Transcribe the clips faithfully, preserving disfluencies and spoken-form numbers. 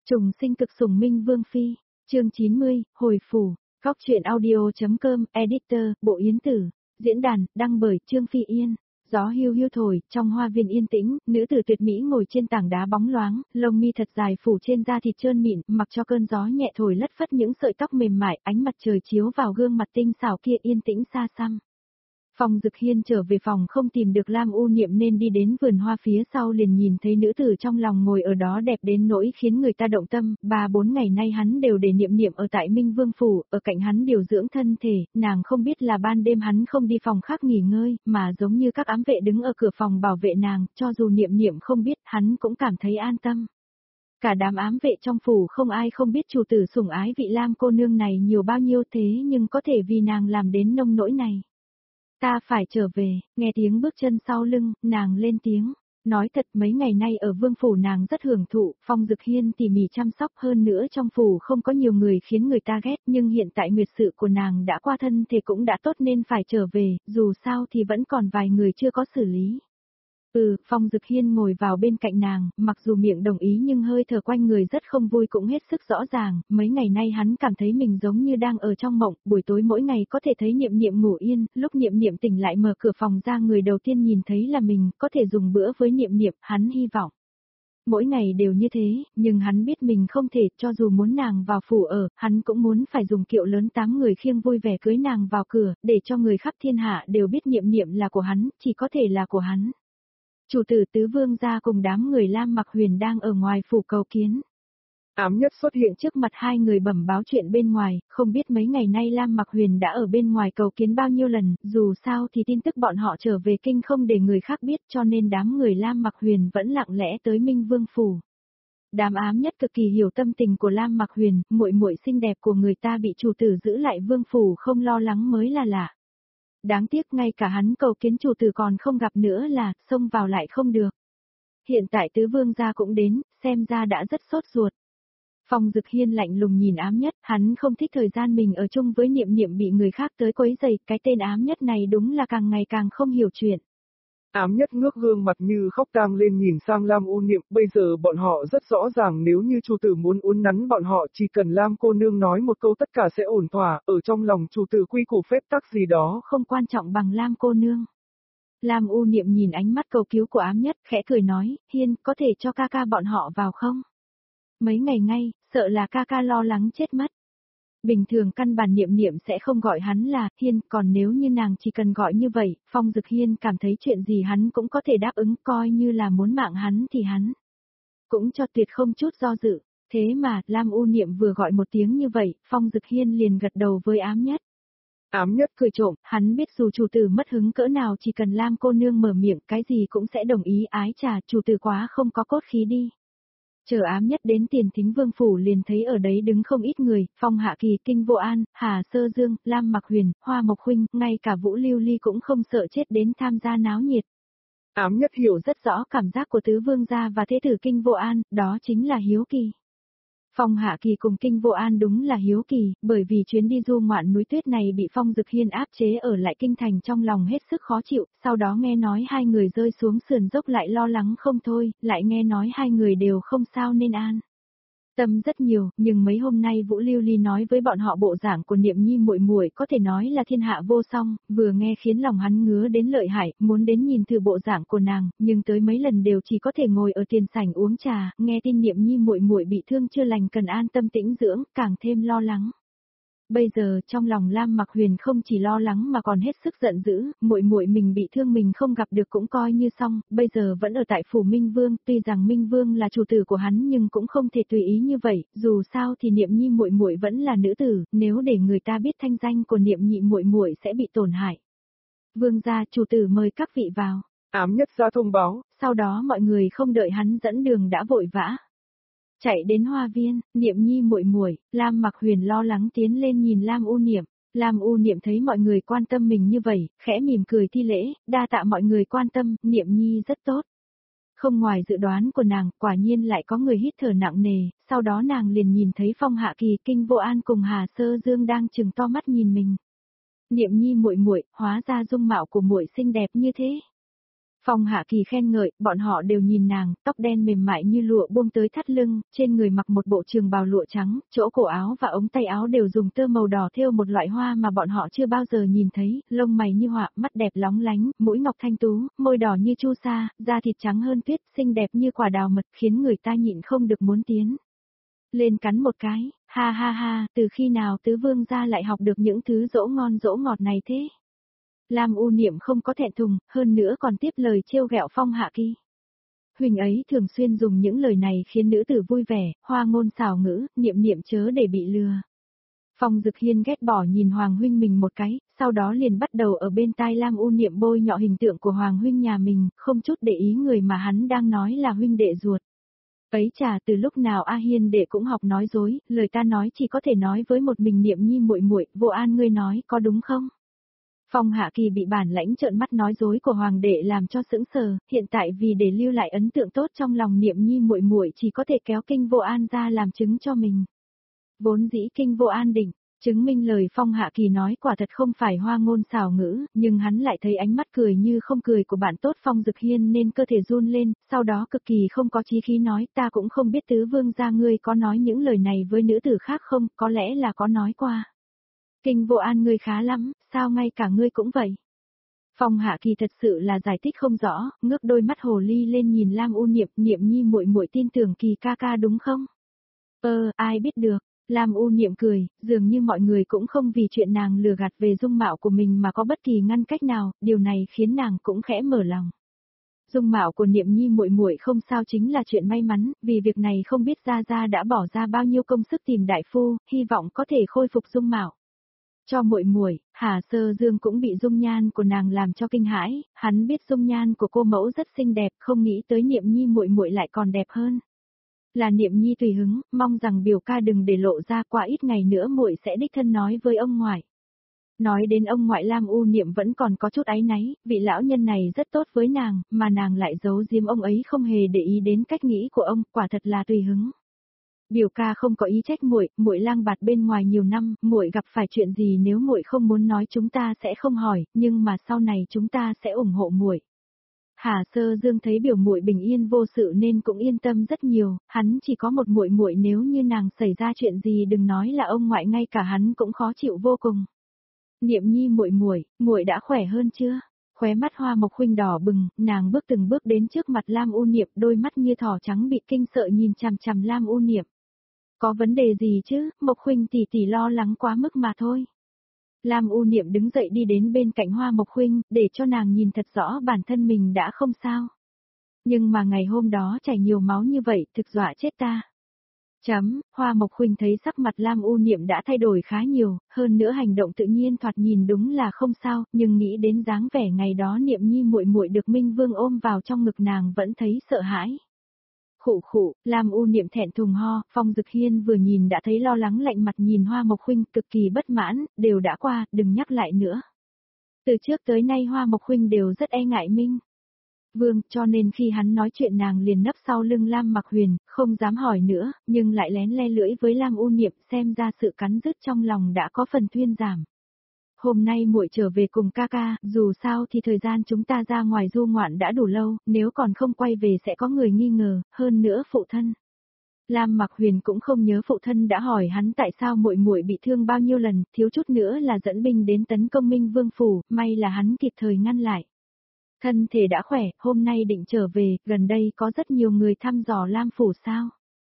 Trùng sinh cực sủng Minh Vương Phi, chương chín mươi, hồi phủ, góc truyện audio.com, editor, Bộ Yến Tử, diễn đàn, đăng bởi Trương Phi Yên. Gió hiu hiu thổi, trong hoa viên yên tĩnh, nữ tử tuyệt mỹ ngồi trên tảng đá bóng loáng, lông mi thật dài phủ trên da thịt trơn mịn, mặc cho cơn gió nhẹ thổi lất phất những sợi tóc mềm mại, ánh mặt trời chiếu vào gương mặt tinh xảo kia yên tĩnh xa xăm. Phong Dực Hiên trở về phòng không tìm được Lam U Niệm nên đi đến vườn hoa phía sau liền nhìn thấy nữ tử trong lòng ngồi ở đó đẹp đến nỗi khiến người ta động tâm, ba bốn ngày nay hắn đều để Niệm Niệm ở tại Minh Vương Phủ, ở cạnh hắn điều dưỡng thân thể, nàng không biết là ban đêm hắn không đi phòng khác nghỉ ngơi, mà giống như các ám vệ đứng ở cửa phòng bảo vệ nàng, cho dù Niệm Niệm không biết, hắn cũng cảm thấy an tâm. Cả đám ám vệ trong phủ không ai không biết chủ tử sủng ái vị Lam cô nương này nhiều bao nhiêu thế nhưng có thể vì nàng làm đến nông nỗi này. Ta phải trở về, nghe tiếng bước chân sau lưng, nàng lên tiếng. Nói thật mấy ngày nay ở vương phủ nàng rất hưởng thụ, Phong Dực Hiên tỉ mỉ chăm sóc hơn nữa trong phủ không có nhiều người khiến người ta ghét nhưng hiện tại nguyệt sự của nàng đã qua thân thì cũng đã tốt nên phải trở về, dù sao thì vẫn còn vài người chưa có xử lý. Ừ, Phong Dực Hiên ngồi vào bên cạnh nàng, mặc dù miệng đồng ý nhưng hơi thở quanh người rất không vui cũng hết sức rõ ràng, mấy ngày nay hắn cảm thấy mình giống như đang ở trong mộng, buổi tối mỗi ngày có thể thấy Niệm Niệm ngủ yên, lúc Niệm Niệm tỉnh lại mở cửa phòng ra người đầu tiên nhìn thấy là mình, có thể dùng bữa với Niệm Niệm, hắn hy vọng. Mỗi ngày đều như thế, nhưng hắn biết mình không thể, cho dù muốn nàng vào phủ ở, hắn cũng muốn phải dùng kiệu lớn tám người khiêng vui vẻ cưới nàng vào cửa, để cho người khắp thiên hạ đều biết Niệm Niệm là của hắn, chỉ có thể là của hắn. Chủ tử tứ vương gia cùng đám người Lam Mặc Huyền đang ở ngoài phủ cầu kiến. Ám Nhất xuất hiện trước mặt hai người bẩm báo chuyện bên ngoài, không biết mấy ngày nay Lam Mặc Huyền đã ở bên ngoài cầu kiến bao nhiêu lần, dù sao thì tin tức bọn họ trở về kinh không để người khác biết cho nên đám người Lam Mặc Huyền vẫn lặng lẽ tới Minh Vương Phủ. Đám Ám Nhất cực kỳ hiểu tâm tình của Lam Mặc Huyền, muội muội xinh đẹp của người ta bị chủ tử giữ lại Vương Phủ không lo lắng mới là lạ. Đáng tiếc ngay cả hắn cầu kiến chủ tử còn không gặp nữa là, xông vào lại không được. Hiện tại tứ vương gia cũng đến, xem ra đã rất sốt ruột. Phong Dực Hiên lạnh lùng nhìn Ám Nhất, hắn không thích thời gian mình ở chung với Niệm Niệm bị người khác tới quấy rầy, cái tên Ám Nhất này đúng là càng ngày càng không hiểu chuyện. Ám Nhất ngước gương mặt như khóc tang lên nhìn sang Lam U Niệm, bây giờ bọn họ rất rõ ràng nếu như chủ tử muốn uốn nắn bọn họ chỉ cần Lam cô nương nói một câu tất cả sẽ ổn thỏa, ở trong lòng chủ tử quy củ phép tắc gì đó không quan trọng bằng Lam cô nương. Lam U Niệm nhìn ánh mắt cầu cứu của Ám Nhất, khẽ cười nói, Hiên, có thể cho ca ca bọn họ vào không? Mấy ngày ngay, sợ là ca ca lo lắng chết mất. Bình thường căn bản Niệm Niệm sẽ không gọi hắn là Hiên, còn nếu như nàng chỉ cần gọi như vậy, Phong Dực Hiên cảm thấy chuyện gì hắn cũng có thể đáp ứng, coi như là muốn mạng hắn thì hắn cũng cho tuyệt không chút do dự. Thế mà, Lam U Niệm vừa gọi một tiếng như vậy, Phong Dực Hiên liền gật đầu với Ám Nhất. Ám Nhất cười trộm, hắn biết dù chủ tử mất hứng cỡ nào chỉ cần Lam cô nương mở miệng cái gì cũng sẽ đồng ý, ái trà chủ tử quá không có cốt khí đi. Chờ Ám Nhất đến Tiền Thính Vương Phủ liền thấy ở đấy đứng không ít người, Phong Hạ Kỳ, Kinh Vô An, Hà Sơ Dương, Lam Mặc Huyền, Hoa Mộc Huynh, ngay cả Vũ Lưu Ly cũng không sợ chết đến tham gia náo nhiệt. Ám Nhất hiểu rất rõ cảm giác của tứ vương gia và thế tử Kinh Vô An, đó chính là hiếu kỳ. Phong Hạ Kỳ cùng Kinh Vô An đúng là hiếu kỳ, bởi vì chuyến đi du ngoạn núi tuyết này bị Phong Dực Hiên áp chế ở lại kinh thành trong lòng hết sức khó chịu, sau đó nghe nói hai người rơi xuống sườn dốc lại lo lắng không thôi, lại nghe nói hai người đều không sao nên an tâm rất nhiều, nhưng mấy hôm nay Vũ Lưu Ly nói với bọn họ bộ dạng của Niệm Nhi muội muội có thể nói là thiên hạ vô song, vừa nghe khiến lòng hắn ngứa đến lợi hại, muốn đến nhìn thử bộ dạng của nàng, nhưng tới mấy lần đều chỉ có thể ngồi ở tiền sảnh uống trà, nghe tin Niệm Nhi muội muội bị thương chưa lành cần an tâm tĩnh dưỡng, càng thêm lo lắng. Bây giờ trong lòng Lam Mặc Huyền không chỉ lo lắng mà còn hết sức giận dữ, muội muội mình bị thương mình không gặp được cũng coi như xong, bây giờ vẫn ở tại phủ Minh Vương, tuy rằng Minh Vương là chủ tử của hắn nhưng cũng không thể tùy ý như vậy, dù sao thì Niệm Nhi muội muội vẫn là nữ tử, nếu để người ta biết thanh danh của Niệm Nhị muội muội sẽ bị tổn hại. Vương gia, chủ tử mời các vị vào. Ám Nhất ra thông báo, sau đó mọi người không đợi hắn dẫn đường đã vội vã chạy đến hoa viên, Niệm Nhi muội muội, Lam Mặc Huyền lo lắng tiến lên nhìn Lam U Niệm, Lam U Niệm thấy mọi người quan tâm mình như vậy, khẽ mỉm cười thi lễ, đa tạ mọi người quan tâm, Niệm Nhi rất tốt. Không ngoài dự đoán của nàng, quả nhiên lại có người hít thở nặng nề, sau đó nàng liền nhìn thấy Phong Hạ Kỳ, Kinh Vô An cùng Hà Sơ Dương đang trừng to mắt nhìn mình. Niệm Nhi muội muội, hóa ra dung mạo của muội xinh đẹp như thế. Phong Hạ Kỳ khen ngợi, bọn họ đều nhìn nàng, tóc đen mềm mại như lụa buông tới thắt lưng, trên người mặc một bộ trường bào lụa trắng, chỗ cổ áo và ống tay áo đều dùng tơ màu đỏ thêu một loại hoa mà bọn họ chưa bao giờ nhìn thấy, lông mày như họa, mắt đẹp lóng lánh, mũi ngọc thanh tú, môi đỏ như chu sa, da thịt trắng hơn tuyết, xinh đẹp như quả đào mật, khiến người ta nhịn không được muốn tiến lên cắn một cái, ha ha ha, từ khi nào tứ vương gia lại học được những thứ dỗ ngon dỗ ngọt này thế? Lam U Niệm không có thẹn thùng, hơn nữa còn tiếp lời trêu ghẹo Phong Hạ Kỳ. Huỳnh ấy thường xuyên dùng những lời này khiến nữ tử vui vẻ, hoa ngôn xảo ngữ, niệm niệm chớ để bị lừa. Phong Dực Hiên ghét bỏ nhìn Hoàng huynh mình một cái, sau đó liền bắt đầu ở bên tai Lam U Niệm bôi nhọ hình tượng của Hoàng huynh nhà mình, không chút để ý người mà hắn đang nói là huynh đệ ruột. Ấy chà, từ lúc nào A Hiên đệ cũng học nói dối, lời ta nói chỉ có thể nói với một mình Niệm Nhi muội muội, Vô An ngươi nói có đúng không? Phong Hạ Kỳ bị bản lãnh trợn mắt nói dối của hoàng đệ làm cho sững sờ, hiện tại vì để lưu lại ấn tượng tốt trong lòng Niệm Nhi muội muội chỉ có thể kéo Kinh Vô An ra làm chứng cho mình. Vốn dĩ Kinh Vô An định chứng minh lời Phong Hạ Kỳ nói quả thật không phải hoa ngôn xảo ngữ, nhưng hắn lại thấy ánh mắt cười như không cười của bạn tốt Phong Dực Hiên nên cơ thể run lên, sau đó cực kỳ không có chí khí nói, ta cũng không biết tứ vương gia ngươi có nói những lời này với nữ tử khác không, có lẽ là có nói qua. Kinh Vô An ngươi khá lắm, sao ngay cả ngươi cũng vậy? Phong Hạ Kỳ thật sự là giải thích không rõ, ngước đôi mắt hồ ly lên nhìn Lam U Niệm, Niệm Nhi muội muội tin tưởng Kỳ ca ca đúng không? Ơ, ai biết được. Lam U Niệm cười, dường như mọi người cũng không vì chuyện nàng lừa gạt về dung mạo của mình mà có bất kỳ ngăn cách nào, điều này khiến nàng cũng khẽ mở lòng. Dung mạo của Niệm Nhi muội muội không sao chính là chuyện may mắn, vì việc này không biết Gia Gia đã bỏ ra bao nhiêu công sức tìm đại phu, hy vọng có thể khôi phục dung mạo. Cho muội muội, Hà Sơ Dương cũng bị dung nhan của nàng làm cho kinh hãi, hắn biết dung nhan của cô mẫu rất xinh đẹp, không nghĩ tới Niệm Nhi muội muội lại còn đẹp hơn. Là Niệm Nhi tùy hứng, mong rằng biểu ca đừng để lộ ra, qua ít ngày nữa muội sẽ đích thân nói với ông ngoại. Nói đến ông ngoại, Lam U Niệm vẫn còn có chút áy náy, vị lão nhân này rất tốt với nàng, mà nàng lại giấu giếm ông ấy không hề để ý đến cách nghĩ của ông, quả thật là tùy hứng. Biểu ca không có ý trách muội, muội lang bạt bên ngoài nhiều năm, muội gặp phải chuyện gì nếu muội không muốn nói chúng ta sẽ không hỏi, nhưng mà sau này chúng ta sẽ ủng hộ muội. Hà Sơ Dương thấy biểu muội bình yên vô sự nên cũng yên tâm rất nhiều, hắn chỉ có một muội muội, nếu như nàng xảy ra chuyện gì đừng nói là ông ngoại, ngay cả hắn cũng khó chịu vô cùng. Niệm Nhi muội muội, muội đã khỏe hơn chưa? Khóe mắt Hoa Mộc Khuynh đỏ bừng, nàng bước từng bước đến trước mặt Lam U Niệm, đôi mắt như thỏ trắng bị kinh sợ nhìn chằm chằm Lam U Niệm. Có vấn đề gì chứ, Mộc Khuynh tỷ tỷ lo lắng quá mức mà thôi. Lam U Niệm đứng dậy đi đến bên cạnh Hoa Mộc Khuynh, để cho nàng nhìn thật rõ bản thân mình đã không sao. Nhưng mà ngày hôm đó chảy nhiều máu như vậy, thực dọa chết ta. Chấm, Hoa Mộc Khuynh thấy sắc mặt Lam U Niệm đã thay đổi khá nhiều, hơn nữa hành động tự nhiên thoạt nhìn đúng là không sao, nhưng nghĩ đến dáng vẻ ngày đó Niệm Nhi muội muội được Minh Vương ôm vào trong ngực nàng vẫn thấy sợ hãi. Khụ khụ, Lam U Niệm thẹn thùng ho, Phong Dực Hiên vừa nhìn đã thấy lo lắng, lạnh mặt nhìn Hoa Mộc Khuynh cực kỳ bất mãn, đều đã qua, đừng nhắc lại nữa. Từ trước tới nay Hoa Mộc Khuynh đều rất e ngại Minh Vương, cho nên khi hắn nói chuyện nàng liền nấp sau lưng Lam Mặc Huyền, không dám hỏi nữa, nhưng lại lén le lưỡi với Lam U Niệm, xem ra sự cắn rứt trong lòng đã có phần thuyên giảm. Hôm nay muội trở về cùng ca ca, dù sao thì thời gian chúng ta ra ngoài du ngoạn đã đủ lâu, nếu còn không quay về sẽ có người nghi ngờ, hơn nữa phụ thân. Lam Mặc Huyền cũng không nhớ phụ thân đã hỏi hắn tại sao muội muội bị thương bao nhiêu lần, thiếu chút nữa là dẫn binh đến tấn công Minh Vương phủ, may là hắn kịp thời ngăn lại. Thân thể đã khỏe, hôm nay định trở về, gần đây có rất nhiều người thăm dò Lam phủ sao?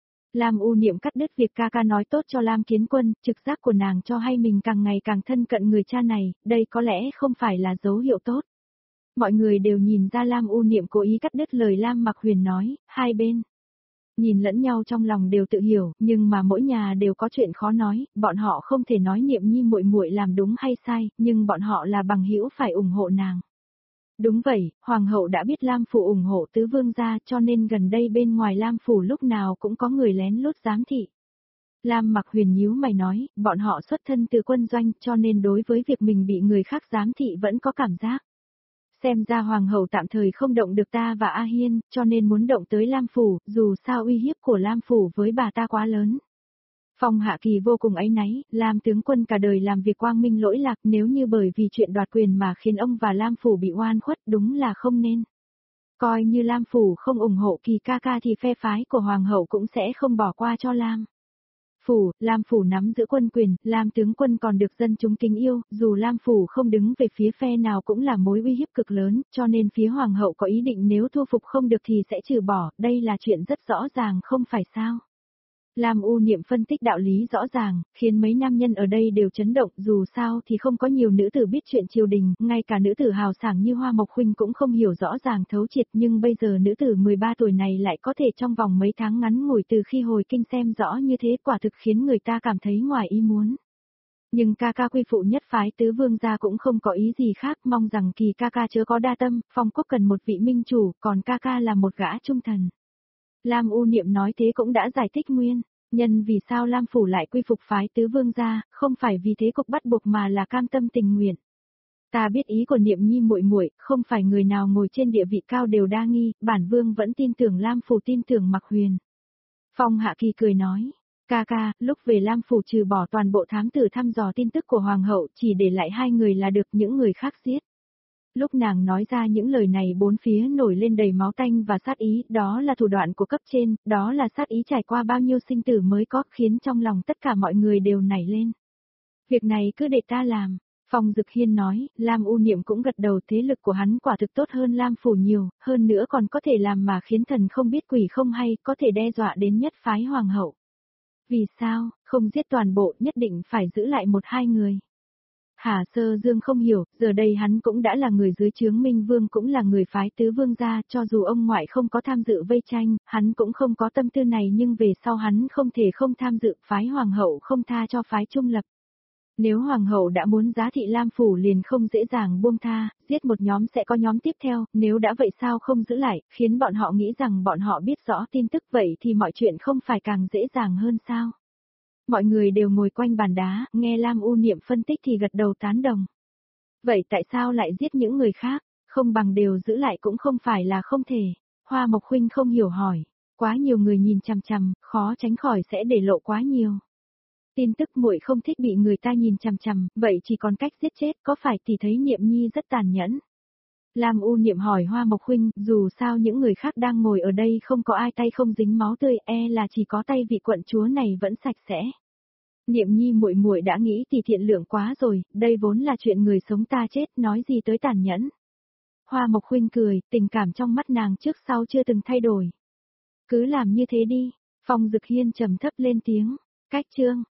Lam U Niệm cắt đứt việc ca ca nói tốt cho Lam Kiến Quân, trực giác của nàng cho hay mình càng ngày càng thân cận người cha này, đây có lẽ không phải là dấu hiệu tốt. Mọi người đều nhìn ra Lam U Niệm cố ý cắt đứt lời Lam Mặc Huyền nói, hai bên nhìn lẫn nhau trong lòng đều tự hiểu, nhưng mà mỗi nhà đều có chuyện khó nói, bọn họ không thể nói Niệm Nhi muội muội làm đúng hay sai, nhưng bọn họ là bằng hữu phải ủng hộ nàng. Đúng vậy, Hoàng hậu đã biết Lam phủ ủng hộ tứ vương gia, cho nên gần đây bên ngoài Lam phủ lúc nào cũng có người lén lút giám thị. Lam Mặc Huyền nhíu mày nói, bọn họ xuất thân từ quân doanh, cho nên đối với việc mình bị người khác giám thị vẫn có cảm giác. Xem ra Hoàng hậu tạm thời không động được ta và A Hiên, cho nên muốn động tới Lam phủ, dù sao uy hiếp của Lam phủ với bà ta quá lớn. Phong Hạ Kỳ vô cùng áy náy, Lam tướng quân cả đời làm việc quang minh lỗi lạc, nếu như bởi vì chuyện đoạt quyền mà khiến ông và Lam phủ bị oan khuất, đúng là không nên. Coi như Lam Phủ không ủng hộ Kỳ ca ca thì phe phái của Hoàng hậu cũng sẽ không bỏ qua cho Lam Phủ. Lam Phủ nắm giữ quân quyền, Lam tướng quân còn được dân chúng kính yêu, dù Lam Phủ không đứng về phía phe nào cũng là mối uy hiếp cực lớn, cho nên phía Hoàng hậu có ý định nếu thu phục không được thì sẽ trừ bỏ, đây là chuyện rất rõ ràng không phải sao. Lam U Niệm phân tích đạo lý rõ ràng, khiến mấy nam nhân ở đây đều chấn động, dù sao thì không có nhiều nữ tử biết chuyện triều đình, ngay cả nữ tử hào sảng như Hoa Mộc Khuynh cũng không hiểu rõ ràng thấu triệt, nhưng bây giờ nữ tử mười ba tuổi này lại có thể trong vòng mấy tháng ngắn ngủi từ khi hồi kinh xem rõ như thế, quả thực khiến người ta cảm thấy ngoài ý muốn. Nhưng ca ca quy phụ nhất phái tứ vương gia cũng không có ý gì khác, mong rằng Kỳ ca ca chớ có đa tâm, Phong quốc cần một vị minh chủ, còn ca ca là một gã trung thần. Lam U Niệm nói thế cũng đã giải thích nguyên nhân vì sao Lam Phủ lại quy phục phái tứ vương gia, không phải vì thế cục bắt buộc mà là cam tâm tình nguyện. Ta biết ý của Niệm Nhi muội muội, không phải người nào ngồi trên địa vị cao đều đa nghi, bản vương vẫn tin tưởng Lam Phủ, tin tưởng Mặc Huyền. Phong Hạ Kỳ cười nói, ca ca, lúc về Lam Phủ trừ bỏ toàn bộ thám tử thăm dò tin tức của Hoàng hậu, chỉ để lại hai người là được, những người khác giết. Lúc nàng nói ra những lời này bốn phía nổi lên đầy máu tanh và sát ý, đó là thủ đoạn của cấp trên, đó là sát ý trải qua bao nhiêu sinh tử mới có, khiến trong lòng tất cả mọi người đều nảy lên. Việc này cứ để ta làm. Phong Dực Hiên nói, Lam U Niệm cũng gật đầu, thế lực của hắn quả thực tốt hơn Lam Phủ nhiều, hơn nữa còn có thể làm mà khiến thần không biết quỷ không hay, có thể đe dọa đến nhất phái hoàng hậu. Vì sao, không giết toàn bộ, nhất định phải giữ lại một hai người. Hà Sơ Dương không hiểu, giờ đây hắn cũng đã là người dưới trướng Minh Vương, cũng là người phái tứ vương gia, cho dù ông ngoại không có tham dự vây tranh, hắn cũng không có tâm tư này, nhưng về sau hắn không thể không tham dự, phái hoàng hậu không tha cho phái trung lập. Nếu hoàng hậu đã muốn giá thị Lam Phủ liền không dễ dàng buông tha, giết một nhóm sẽ có nhóm tiếp theo, nếu đã vậy sao không giữ lại, khiến bọn họ nghĩ rằng bọn họ biết rõ tin tức, vậy thì mọi chuyện không phải càng dễ dàng hơn sao? Mọi người đều ngồi quanh bàn đá, nghe Lam U Niệm phân tích thì gật đầu tán đồng. Vậy tại sao lại giết những người khác, không bằng đều giữ lại cũng không phải là không thể. Hoa Mộc Khuynh không hiểu hỏi, quá nhiều người nhìn chằm chằm, khó tránh khỏi sẽ để lộ quá nhiều. Tin tức muội không thích bị người ta nhìn chằm chằm, vậy chỉ còn cách giết chết, có phải tỷ thấy Niệm Nhi rất tàn nhẫn? Lam U Niệm hỏi Hoa Mộc Khuynh, dù sao những người khác đang ngồi ở đây không có ai tay không dính máu tươi, e là chỉ có tay vị quận chúa này vẫn sạch sẽ. Niệm Nhi muội muội đã nghĩ thì thiện lượng quá rồi, đây vốn là chuyện người sống ta chết, nói gì tới tàn nhẫn. Hoa Mộc Khuynh cười, tình cảm trong mắt nàng trước sau chưa từng thay đổi. Cứ làm như thế đi, Phong Dực Hiên trầm thấp lên tiếng, cách chương.